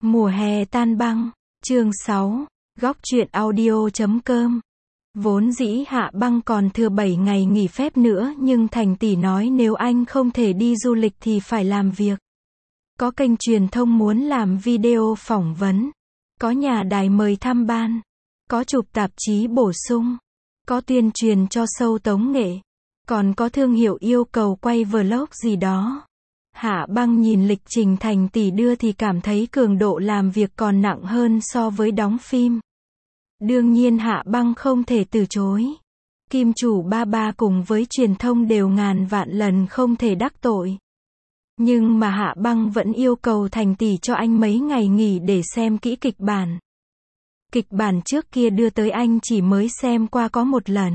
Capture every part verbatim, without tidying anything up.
Mùa hè tan băng, chương sáu, góc truyện audio chấm com. Vốn dĩ Hạ Băng còn thừa bảy ngày nghỉ phép nữa nhưng Thành tỷ nói nếu anh không thể đi du lịch thì phải làm việc. Có kênh truyền thông muốn làm video phỏng vấn. Có nhà đài mời thăm ban. Có chụp tạp chí bổ sung. Có tuyên truyền cho show tống nghệ. Còn có thương hiệu yêu cầu quay vlog gì đó. Hạ Băng nhìn lịch trình Thành tỷ đưa thì cảm thấy cường độ làm việc còn nặng hơn so với đóng phim. Đương nhiên Hạ Băng không thể từ chối. Kim chủ ba ba cùng với truyền thông đều ngàn vạn lần không thể đắc tội. Nhưng mà Hạ Băng vẫn yêu cầu Thành tỷ cho anh mấy ngày nghỉ để xem kỹ kịch bản. Kịch bản trước kia đưa tới anh chỉ mới xem qua có một lần.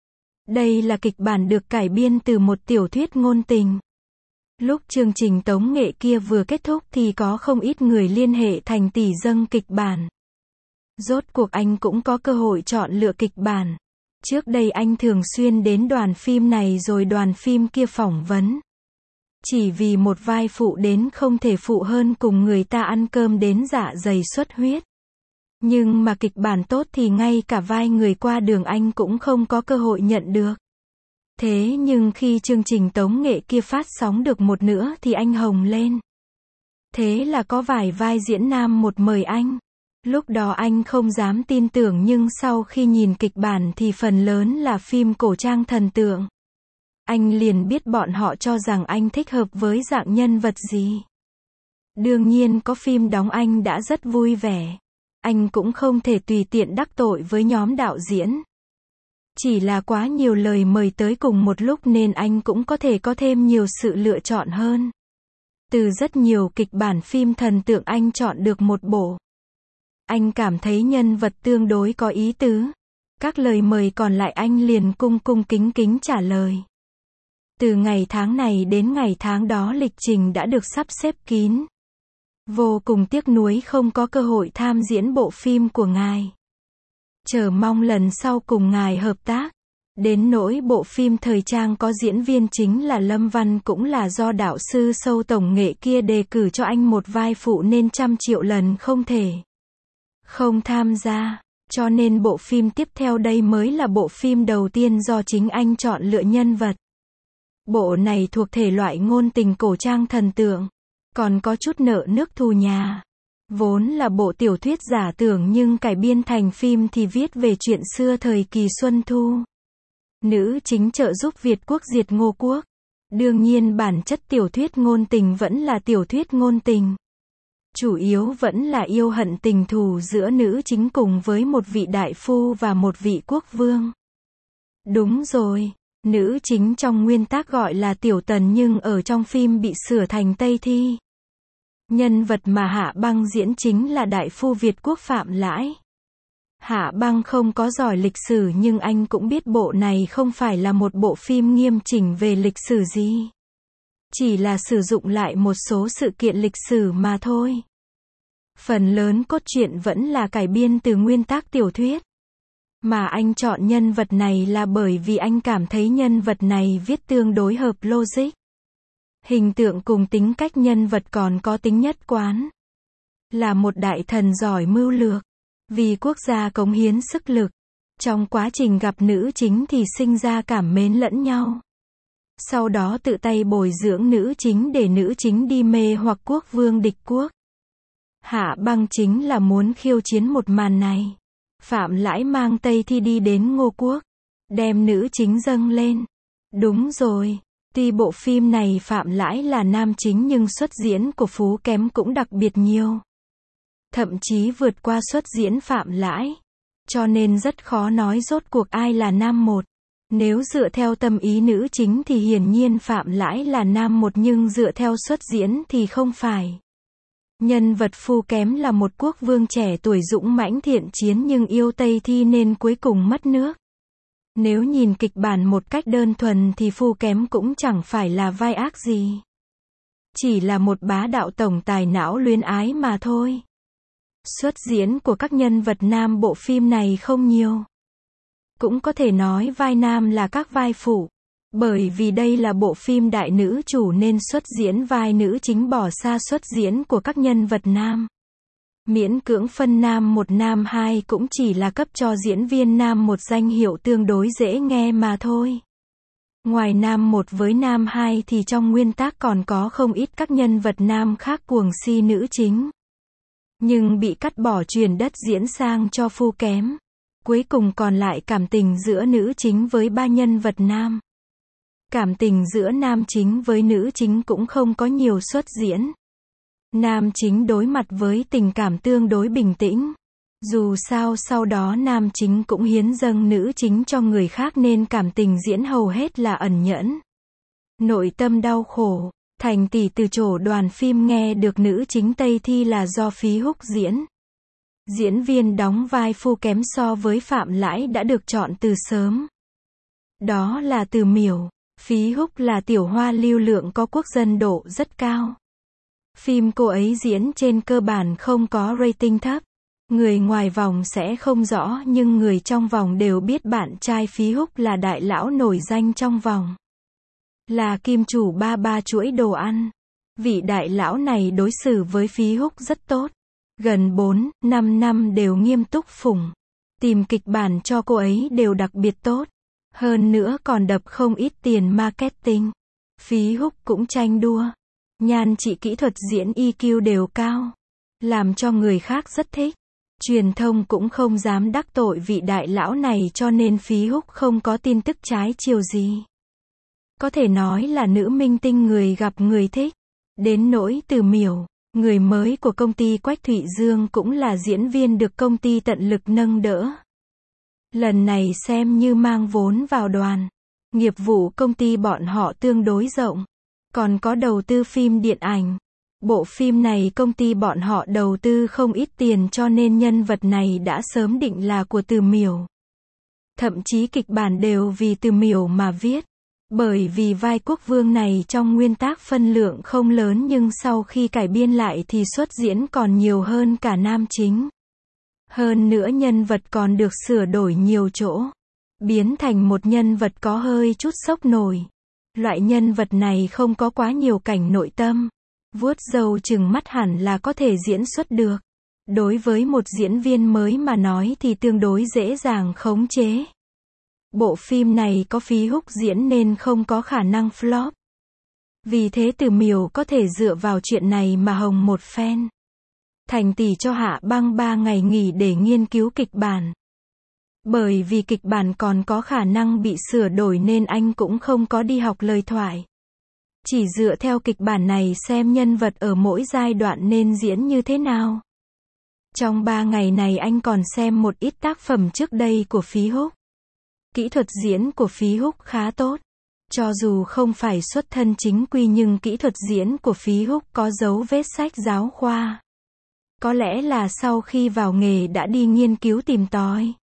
Đây là kịch bản được cải biên từ một tiểu thuyết ngôn tình. Lúc chương trình tống nghệ kia vừa kết thúc thì có không ít người liên hệ Thành tỷ dâng kịch bản. Rốt cuộc anh cũng có cơ hội chọn lựa kịch bản. Trước đây anh thường xuyên đến đoàn phim này rồi đoàn phim kia phỏng vấn. Chỉ vì một vai phụ đến không thể phụ hơn cùng người ta ăn cơm đến dạ dày xuất huyết. Nhưng mà kịch bản tốt thì ngay cả vai người qua đường anh cũng không có cơ hội nhận được. Thế nhưng khi chương trình tống nghệ kia phát sóng được một nữa thì anh hồng lên. Thế là có vài vai diễn nam một mời anh. Lúc đó anh không dám tin tưởng nhưng sau khi nhìn kịch bản thì phần lớn là phim cổ trang thần tượng. Anh liền biết bọn họ cho rằng anh thích hợp với dạng nhân vật gì. Đương nhiên có phim đóng anh đã rất vui vẻ. Anh cũng không thể tùy tiện đắc tội với nhóm đạo diễn. Chỉ là quá nhiều lời mời tới cùng một lúc nên anh cũng có thể có thêm nhiều sự lựa chọn hơn. Từ rất nhiều kịch bản phim thần tượng anh chọn được một bộ. Anh cảm thấy nhân vật tương đối có ý tứ. Các lời mời còn lại anh liền cung cung kính kính trả lời. Từ ngày tháng này đến ngày tháng đó lịch trình đã được sắp xếp kín. Vô cùng tiếc nuối không có cơ hội tham diễn bộ phim của ngài. Chờ mong lần sau cùng ngài hợp tác. Đến nỗi bộ phim thời trang có diễn viên chính là Lâm Văn cũng là do đạo sư show tổng nghệ kia đề cử cho anh một vai phụ nên trăm triệu lần không thể không tham gia. Cho nên bộ phim tiếp theo đây mới là bộ phim đầu tiên do chính anh chọn lựa nhân vật. Bộ này thuộc thể loại ngôn tình cổ trang thần tượng. Còn có chút nợ nước thù nhà. Vốn là bộ tiểu thuyết giả tưởng nhưng cải biên thành phim thì viết về chuyện xưa thời kỳ Xuân Thu. Nữ chính trợ giúp Việt quốc diệt Ngô quốc. Đương nhiên bản chất tiểu thuyết ngôn tình vẫn là tiểu thuyết ngôn tình. Chủ yếu vẫn là yêu hận tình thù giữa nữ chính cùng với một vị đại phu và một vị quốc vương. Đúng rồi, nữ chính trong nguyên tác gọi là Tiểu Tần nhưng ở trong phim bị sửa thành Tây Thi. Nhân vật mà Hạ Băng diễn chính là đại phu Việt quốc Phạm Lãi. Hạ Băng không có giỏi lịch sử nhưng anh cũng biết bộ này không phải là một bộ phim nghiêm chỉnh về lịch sử gì. Chỉ là sử dụng lại một số sự kiện lịch sử mà thôi. Phần lớn cốt truyện vẫn là cải biên từ nguyên tác tiểu thuyết. Mà anh chọn nhân vật này là bởi vì anh cảm thấy nhân vật này viết tương đối hợp logic. Hình tượng cùng tính cách nhân vật còn có tính nhất quán. Là một đại thần giỏi mưu lược. Vì quốc gia cống hiến sức lực. Trong quá trình gặp nữ chính thì sinh ra cảm mến lẫn nhau. Sau đó tự tay bồi dưỡng nữ chính để nữ chính đi mê hoặc quốc vương địch quốc. Hạ Băng chính là muốn khiêu chiến một màn này. Phạm Lãi mang Tây Thi đi đến Ngô quốc. Đem nữ chính dâng lên. Đúng rồi. Tuy bộ phim này Phạm Lãi là nam chính nhưng xuất diễn của Phú Kém cũng đặc biệt nhiều. Thậm chí vượt qua xuất diễn Phạm Lãi. Cho nên rất khó nói rốt cuộc ai là nam một. Nếu dựa theo tâm ý nữ chính thì hiển nhiên Phạm Lãi là nam một nhưng dựa theo xuất diễn thì không phải. Nhân vật Phú Kém là một quốc vương trẻ tuổi dũng mãnh thiện chiến nhưng yêu Tây Thi nên cuối cùng mất nước. Nếu nhìn kịch bản một cách đơn thuần thì Phú Kém cũng chẳng phải là vai ác gì. Chỉ là một bá đạo tổng tài não luyến ái mà thôi. Xuất diễn của các nhân vật nam bộ phim này không nhiều. Cũng có thể nói vai nam là các vai phụ. Bởi vì đây là bộ phim đại nữ chủ nên xuất diễn vai nữ chính bỏ xa xuất diễn của các nhân vật nam. Miễn cưỡng phân nam một nam hai cũng chỉ là cấp cho diễn viên nam một danh hiệu tương đối dễ nghe mà thôi. Ngoài nam một với nam hai thì trong nguyên tác còn có không ít các nhân vật nam khác cuồng si nữ chính. Nhưng bị cắt bỏ chuyển đất diễn sang cho Phu kém. Cuối cùng còn lại cảm tình giữa nữ chính với ba nhân vật nam. Cảm tình giữa nam chính với nữ chính cũng không có nhiều xuất diễn. Nam chính đối mặt với tình cảm tương đối bình tĩnh. Dù sao sau đó nam chính cũng hiến dâng nữ chính cho người khác nên cảm tình diễn hầu hết là ẩn nhẫn. Nội tâm đau khổ, Thành tỷ từ chỗ đoàn phim nghe được nữ chính Tây Thi là do Phí Húc diễn. Diễn viên đóng vai Phu kém so với Phạm Lãi đã được chọn từ sớm. Đó là Từ Miểu. Phí Húc là tiểu hoa lưu lượng có quốc dân độ rất cao. Phim cô ấy diễn trên cơ bản không có rating thấp. Người ngoài vòng sẽ không rõ nhưng người trong vòng đều biết bạn trai Phí Húc là đại lão nổi danh trong vòng. Là kim chủ ba ba chuỗi đồ ăn. Vị đại lão này đối xử với Phí Húc rất tốt. Gần bốn, năm năm đều nghiêm túc phủng. Tìm kịch bản cho cô ấy đều đặc biệt tốt. Hơn nữa còn đập không ít tiền marketing. Phí Húc cũng tranh đua. Nhan trị kỹ thuật diễn i kiu đều cao. Làm cho người khác rất thích. Truyền thông cũng không dám đắc tội vị đại lão này cho nên Phí Húc không có tin tức trái chiều gì. Có thể nói là nữ minh tinh người gặp người thích. Đến nỗi Từ Miểu, người mới của công ty Quách Thụy Dương cũng là diễn viên được công ty tận lực nâng đỡ. Lần này xem như mang vốn vào đoàn. Nghiệp vụ công ty bọn họ tương đối rộng. Còn có đầu tư phim điện ảnh. Bộ phim này công ty bọn họ đầu tư không ít tiền cho nên nhân vật này đã sớm định là của Từ Miểu. Thậm chí kịch bản đều vì Từ Miểu mà viết. Bởi vì vai quốc vương này trong nguyên tác phân lượng không lớn nhưng sau khi cải biên lại thì xuất diễn còn nhiều hơn cả nam chính. Hơn nữa nhân vật còn được sửa đổi nhiều chỗ. Biến thành một nhân vật có hơi chút sốc nổi. Loại nhân vật này không có quá nhiều cảnh nội tâm. Vuốt râu chừng mắt hẳn là có thể diễn xuất được. Đối với một diễn viên mới mà nói thì tương đối dễ dàng khống chế. Bộ phim này có Phí Húc diễn nên không có khả năng flop. Vì thế Từ Miểu có thể dựa vào chuyện này mà hồng một phen. Thành tỷ cho Hạ Băng ba ngày nghỉ để nghiên cứu kịch bản. Bởi vì kịch bản còn có khả năng bị sửa đổi nên anh cũng không có đi học lời thoại. Chỉ dựa theo kịch bản này xem nhân vật ở mỗi giai đoạn nên diễn như thế nào. Trong ba ngày này anh còn xem một ít tác phẩm trước đây của Phí Húc. Kỹ thuật diễn của Phí Húc khá tốt. Cho dù không phải xuất thân chính quy nhưng kỹ thuật diễn của Phí Húc có dấu vết sách giáo khoa. Có lẽ là sau khi vào nghề đã đi nghiên cứu tìm tòi.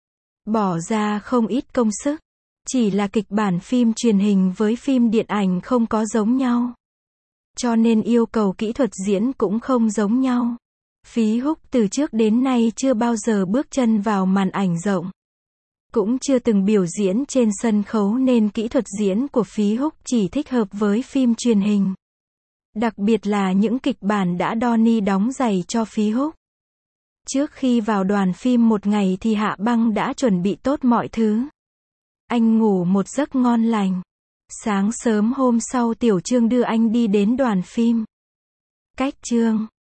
Bỏ ra không ít công sức. Chỉ là kịch bản phim truyền hình với phim điện ảnh không có giống nhau. Cho nên yêu cầu kỹ thuật diễn cũng không giống nhau. Phí Húc từ trước đến nay chưa bao giờ bước chân vào màn ảnh rộng. Cũng chưa từng biểu diễn trên sân khấu nên kỹ thuật diễn của Phí Húc chỉ thích hợp với phim truyền hình. Đặc biệt là những kịch bản đã Donnie đóng giày cho Phí Húc. Trước khi vào đoàn phim một ngày thì Hạ Băng đã chuẩn bị tốt mọi thứ. Anh ngủ một giấc ngon lành. Sáng sớm hôm sau Tiểu Trương đưa anh đi đến đoàn phim. Cách Trương